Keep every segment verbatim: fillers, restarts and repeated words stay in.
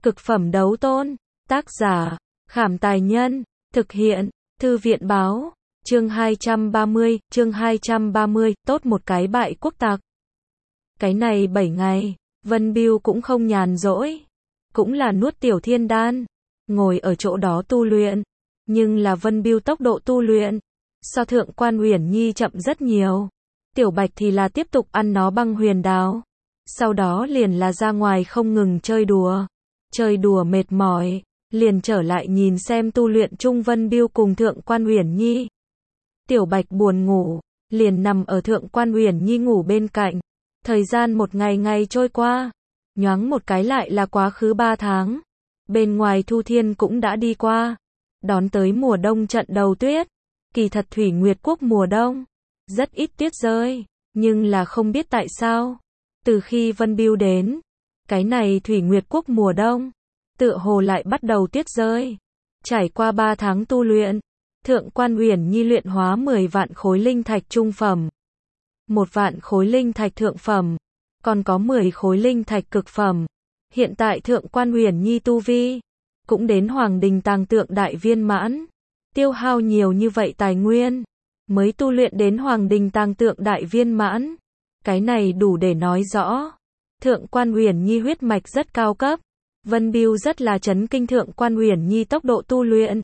Cực phẩm đấu tôn. Tác giả, Khảm Tài Nhân. Thực hiện, Thư viện Báo. Chương hai trăm ba mươi, chương hai trăm ba mươi, tốt một cái bại quốc tặc. Cái này bảy ngày, Vân Bưu cũng không nhàn rỗi. Cũng là nuốt tiểu thiên đan. Ngồi ở chỗ đó tu luyện. Nhưng là Vân Bưu tốc độ tu luyện. So thượng quan Uyển Nhi chậm rất nhiều. Tiểu Bạch thì là tiếp tục ăn nó băng huyền đáo. Sau đó liền là ra ngoài không ngừng chơi đùa. Chơi đùa mệt mỏi, liền trở lại nhìn xem tu luyện chung Vân Bưu cùng thượng quan Uyển Nhi. Tiểu Bạch buồn ngủ, liền nằm ở thượng quan Uyển Nhi ngủ bên cạnh. Thời gian một ngày ngày trôi qua, nhoáng một cái lại là quá khứ ba tháng. Bên ngoài thu thiên cũng đã đi qua, đón tới mùa đông trận đầu tuyết. Kỳ thật Thủy Nguyệt Quốc mùa đông rất ít tuyết rơi, nhưng là không biết tại sao, từ khi Vân Bưu đến, cái này Thủy Nguyệt Quốc mùa đông tựa hồ lại bắt đầu tuyết rơi. Trải qua ba tháng tu luyện, thượng quan Uyển Nhi luyện hóa mười vạn khối linh thạch trung phẩm, một vạn khối linh thạch thượng phẩm, còn có mười khối linh thạch cực phẩm. Hiện tại thượng quan Uyển Nhi tu vi cũng đến Hoàng Đình Tàng Tượng đại viên mãn. Tiêu hao nhiều như vậy tài nguyên mới tu luyện đến Hoàng Đình Tàng Tượng đại viên mãn. Cái này đủ để nói rõ thượng quan Uyển Nhi huyết mạch rất cao cấp. Vân Bưu rất là chấn kinh thượng quan Uyển Nhi tốc độ tu luyện.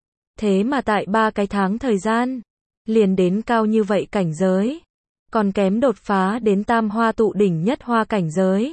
Thế mà tại ba cái tháng thời gian, liền đến cao như vậy cảnh giới. Còn kém đột phá đến tam hoa tụ đỉnh nhất hoa cảnh giới.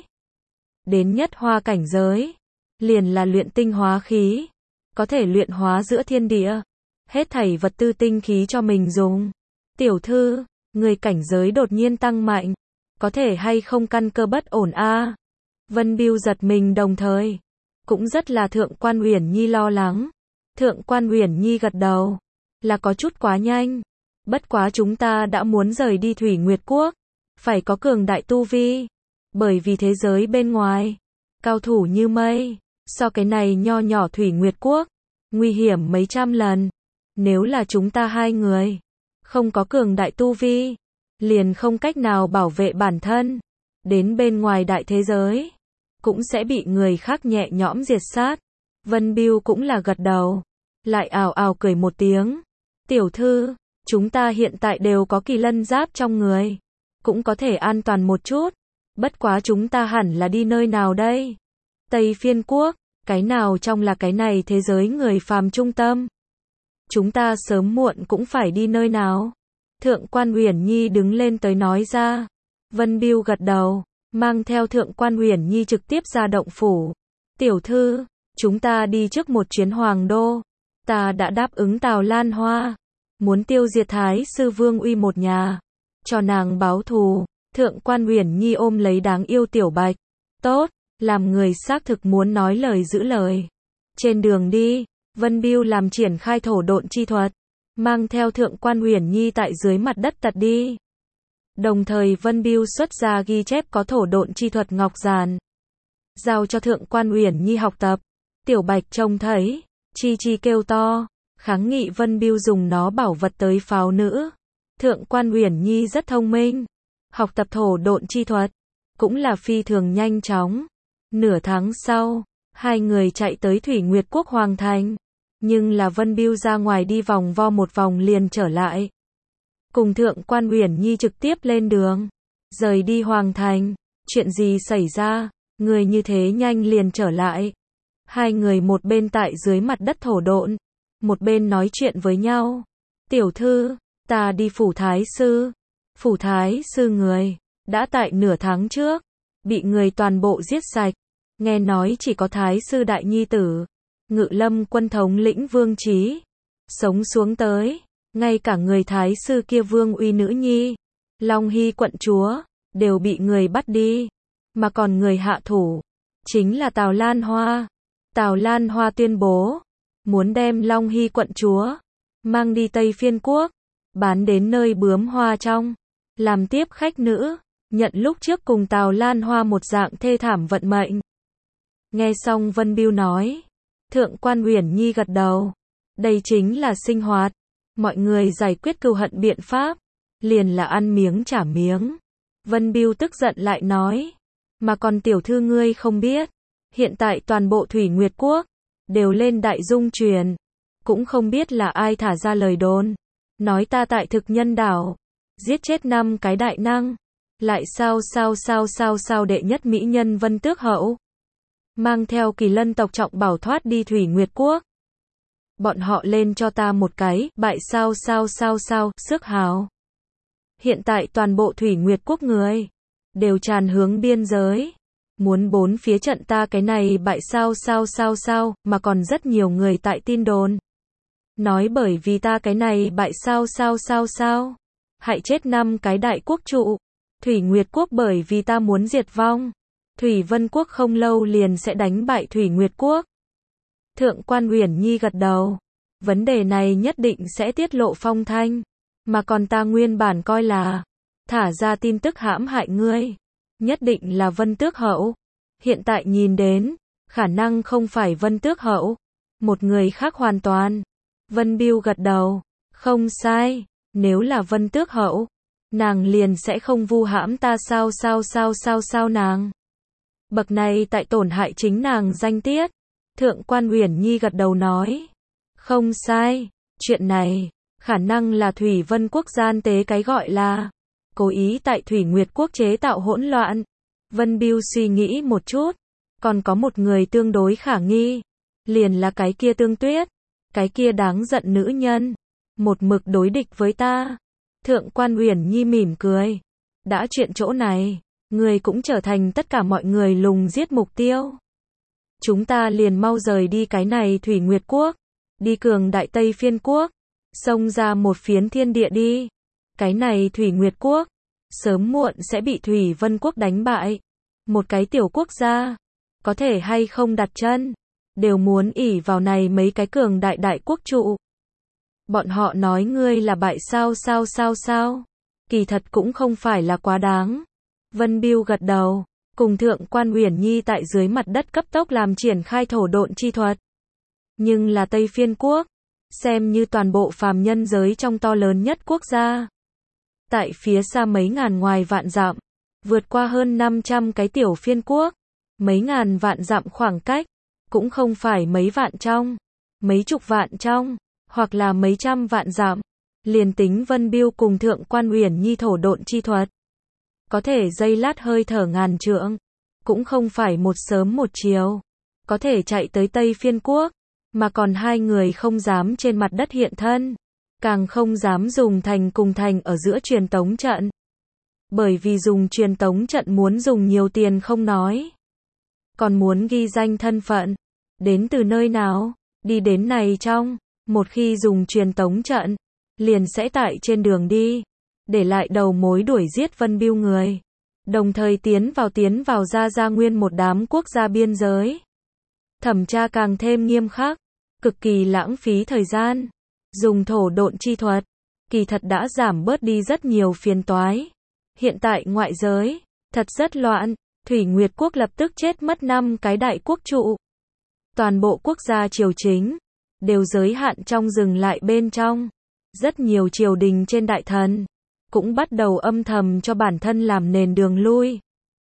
Đến nhất hoa cảnh giới, liền là luyện tinh hóa khí. Có thể luyện hóa giữa thiên địa. Hết thảy vật tư tinh khí cho mình dùng. Tiểu thư, người cảnh giới đột nhiên tăng mạnh. Có thể hay không căn cơ bất ổn a? À? Vân Bưu giật mình đồng thời. Cũng rất là thượng quan Uyển Nhi lo lắng. Thượng quan Uyển Nhi gật đầu. Là có chút quá nhanh. Bất quá chúng ta đã muốn rời đi Thủy Nguyệt Quốc. Phải có cường đại tu vi. Bởi vì thế giới bên ngoài, cao thủ như mây. So cái này nho nhỏ Thủy Nguyệt Quốc, nguy hiểm mấy trăm lần. Nếu là chúng ta hai người, không có cường đại tu vi, liền không cách nào bảo vệ bản thân. Đến bên ngoài đại thế giới, cũng sẽ bị người khác nhẹ nhõm diệt sát. Vân Bưu cũng là gật đầu. Lại ào ào cười một tiếng. Tiểu thư, chúng ta hiện tại đều có kỳ lân giáp trong người. Cũng có thể an toàn một chút. Bất quá chúng ta hẳn là đi nơi nào đây? Tây Phiên Quốc, cái nào trong là cái này thế giới người phàm trung tâm? Chúng ta sớm muộn cũng phải đi nơi nào? Thượng quan Uyển Nhi đứng lên tới nói ra. Vân Bưu gật đầu, mang theo thượng quan Uyển Nhi trực tiếp ra động phủ. Tiểu thư, chúng ta đi trước một chuyến hoàng đô. Ta đã đáp ứng Tào Lan Hoa, muốn tiêu diệt Thái sư Vương Uy một nhà, cho nàng báo thù. Thượng quan Uyển Nhi ôm lấy đáng yêu Tiểu Bạch. Tốt, làm người xác thực muốn nói lời giữ lời. Trên đường đi, Vân Bưu làm triển khai thổ độn chi thuật, mang theo thượng quan Uyển Nhi tại dưới mặt đất tật đi. Đồng thời Vân Bưu xuất ra ghi chép có thổ độn chi thuật ngọc giản, giao cho thượng quan Uyển Nhi học tập. Tiểu Bạch trông thấy, chi chi kêu to, kháng nghị Vân Bưu dùng nó bảo vật tới pháo nữ. Thượng quan Uyển Nhi rất thông minh, học tập thổ độn chi thuật, cũng là phi thường nhanh chóng. Nửa tháng sau, hai người chạy tới Thủy Nguyệt Quốc Hoàng Thành. Nhưng là Vân Bưu ra ngoài đi vòng vo một vòng liền trở lại. Cùng thượng quan Uyển Nhi trực tiếp lên đường. Rời đi Hoàng Thành. Chuyện gì xảy ra? Người như thế nhanh liền trở lại. Hai người một bên tại dưới mặt đất thổ độn, một bên nói chuyện với nhau. Tiểu thư, ta đi phủ thái sư. Phủ thái sư người, đã tại nửa tháng trước, bị người toàn bộ giết sạch. Nghe nói chỉ có thái sư đại nhi tử, Ngự Lâm quân thống lĩnh Vương Chí sống xuống tới. Ngay cả người thái sư kia Vương Uy nữ nhi, Long Hy quận chúa, đều bị người bắt đi. Mà còn người hạ thủ, chính là Tào Lan Hoa. Tào Lan Hoa tuyên bố, muốn đem Long Hy quận chúa, mang đi Tây Phiên Quốc, bán đến nơi bướm hoa trong, làm tiếp khách nữ, nhận lúc trước cùng Tào Lan Hoa một dạng thê thảm vận mệnh. Nghe xong Vân Bưu nói, thượng quan Uyển Nhi gật đầu. Đây chính là sinh hoạt. Mọi người giải quyết cừu hận biện pháp, liền là ăn miếng trả miếng. Vân Bưu tức giận lại nói, mà còn tiểu thư ngươi không biết, Hiện tại toàn bộ Thủy Nguyệt Quốc đều lên đại dung truyền, cũng không biết là ai thả ra lời đồn, nói ta tại Thực Nhân Đảo giết chết năm cái đại năng, lại sao sao sao sao sao đệ nhất mỹ nhân Vân Tước Hậu mang theo Kỳ Lân tộc trọng bảo thoát đi Thủy Nguyệt Quốc. Bọn họ lên cho ta một cái bại sao sao sao sao sức hào. Hiện tại toàn bộ Thủy Nguyệt Quốc người đều tràn hướng biên giới, muốn bốn phía trận ta cái này bại sao sao sao sao, mà còn rất nhiều người tại tin đồn nói bởi vì ta cái này bại sao sao sao sao hại chết năm cái đại quốc trụ. Thủy Nguyệt Quốc bởi vì ta muốn diệt vong, Thủy Vân Quốc không lâu liền sẽ đánh bại Thủy Nguyệt Quốc. Thượng quan Uyển Nhi gật đầu, vấn đề này nhất định sẽ tiết lộ phong thanh, mà còn ta nguyên bản coi là thả ra tin tức hãm hại ngươi, nhất định là Vân Tước Hậu. Hiện tại nhìn đến, khả năng không phải Vân Tước Hậu, một người khác hoàn toàn. Vân Biêu gật đầu, không sai, nếu là Vân Tước Hậu, nàng liền sẽ không vu hãm ta sao sao sao sao sao nàng. Bậc này tại tổn hại chính nàng danh tiết. Thượng quan Uyển Nhi gật đầu nói, không sai, chuyện này, khả năng là Thủy Vân Quốc gian tế cái gọi là cố ý tại Thủy Nguyệt Quốc chế tạo hỗn loạn. Vân Biêu suy nghĩ một chút, còn có một người tương đối khả nghi, liền là cái kia Tương Tuyết, cái kia đáng giận nữ nhân, một mực đối địch với ta. Thượng quan Uyển Nhi mỉm cười, đã chuyện chỗ này, người cũng trở thành tất cả mọi người lùng giết mục tiêu. Chúng ta liền mau rời đi cái này Thủy Nguyệt Quốc, đi cường đại Tây Phiên Quốc, xông ra một phiến thiên địa đi. Cái này Thủy Nguyệt Quốc, sớm muộn sẽ bị Thủy Vân Quốc đánh bại. Một cái tiểu quốc gia, có thể hay không đặt chân, đều muốn ỷ vào này mấy cái cường đại đại quốc trụ. Bọn họ nói ngươi là bại sao sao sao sao, kỳ thật cũng không phải là quá đáng. Vân Biêu gật đầu, cùng Thượng quan Uyển Nhi tại dưới mặt đất cấp tốc làm triển khai thổ độn chi thuật. Nhưng là Tây Phiên Quốc, xem như toàn bộ phàm nhân giới trong to lớn nhất quốc gia. Tại phía xa mấy ngàn ngoài vạn dặm, vượt qua hơn năm trăm cái tiểu phiên quốc, mấy ngàn vạn dặm khoảng cách, cũng không phải mấy vạn trong, mấy chục vạn trong, hoặc là mấy trăm vạn dặm. Liền tính Vân Biêu cùng Thượng quan Uyển Nhi thổ độn chi thuật, có thể giây lát hơi thở ngàn trượng, cũng không phải một sớm một chiều, có thể chạy tới Tây Phiên Quốc, mà còn hai người không dám trên mặt đất hiện thân, càng không dám dùng thành cùng thành ở giữa truyền tống trận. Bởi vì dùng truyền tống trận muốn dùng nhiều tiền không nói, còn muốn ghi danh thân phận, đến từ nơi nào, đi đến này trong, một khi dùng truyền tống trận, liền sẽ tại trên đường đi, để lại đầu mối đuổi giết Vân Biêu người, đồng thời tiến vào tiến vào ra ra nguyên một đám quốc gia biên giới. Thẩm tra càng thêm nghiêm khắc, cực kỳ lãng phí thời gian, dùng thổ độn chi thuật, kỳ thật đã giảm bớt đi rất nhiều phiền toái. Hiện tại ngoại giới, thật rất loạn, Thủy Nguyệt Quốc lập tức chết mất năm cái đại quốc trụ. Toàn bộ quốc gia triều chính, đều giới hạn trong dừng lại bên trong. Rất nhiều triều đình trên đại thần, cũng bắt đầu âm thầm cho bản thân làm nền đường lui.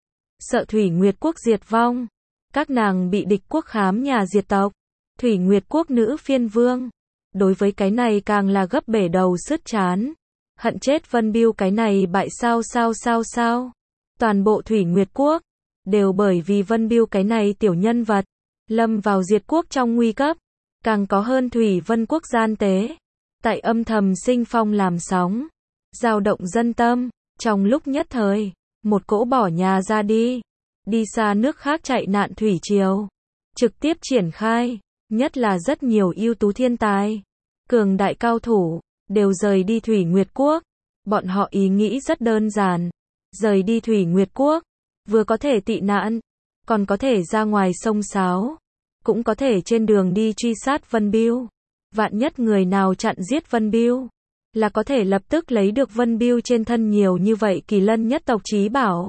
Sợ Thủy Nguyệt Quốc diệt vong, các nàng bị địch quốc khám nhà diệt tộc. Thủy Nguyệt Quốc nữ phiên vương, đối với cái này càng là gấp bể đầu sứt chán. Hận chết Vân Biêu cái này bại sao sao sao sao. Toàn bộ Thủy Nguyệt Quốc, đều bởi vì Vân Biêu cái này tiểu nhân vật, lâm vào diệt quốc trong nguy cấp. Càng có hơn Thủy Vân Quốc gian tế, tại âm thầm sinh phong làm sóng, dao động dân tâm. Trong lúc nhất thời, một cỗ bỏ nhà ra đi, đi xa nước khác chạy nạn thủy triều, trực tiếp triển khai, nhất là rất nhiều ưu tú thiên tài, cường đại cao thủ, đều rời đi Thủy Nguyệt Quốc. Bọn họ ý nghĩ rất đơn giản, rời đi Thủy Nguyệt Quốc, vừa có thể tị nạn, còn có thể ra ngoài sông sáo, cũng có thể trên đường đi truy sát Vân Biêu. Vạn nhất người nào chặn giết Vân Biêu, là có thể lập tức lấy được Vân Biêu trên thân nhiều như vậy Kỳ Lân nhất tộc chí bảo.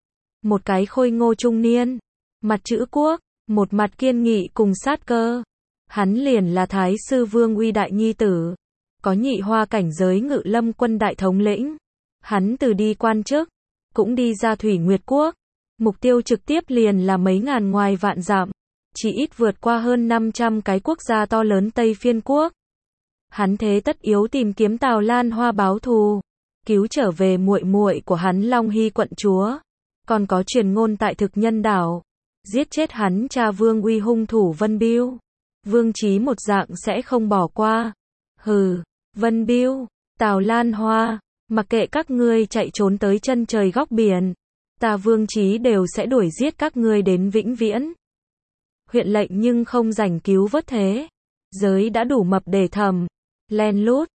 Một cái khôi ngô trung niên, mặt chữ quốc, một mặt kiên nghị cùng sát cơ. Hắn liền là Thái sư Vương Uy đại nhi tử, có nhị hoa cảnh giới Ngự Lâm quân đại thống lĩnh. Hắn từ đi quan chức, cũng đi ra Thủy Nguyệt Quốc, Mục tiêu trực tiếp liền là mấy ngàn ngoài vạn dặm, chỉ ít vượt qua hơn năm trăm cái quốc gia to lớn Tây Phiên quốc. Hắn thế tất yếu tìm kiếm Tào Lan Hoa báo thù, cứu trở về muội muội của hắn Long Hy quận chúa. Còn có truyền ngôn tại Thực Nhân đảo, giết chết hắn cha Vương Uy hung thủ Vân Bưu. Vương Chí một dạng sẽ không bỏ qua. Hừ, Vân Bưu, Tào Lan Hoa, mặc kệ các ngươi chạy trốn tới chân trời góc biển, ta Vương Chí đều sẽ đuổi giết các ngươi đến vĩnh viễn. Huyện lệnh nhưng không rảnh cứu vớt thế giới đã đủ mập để thầm, len lút,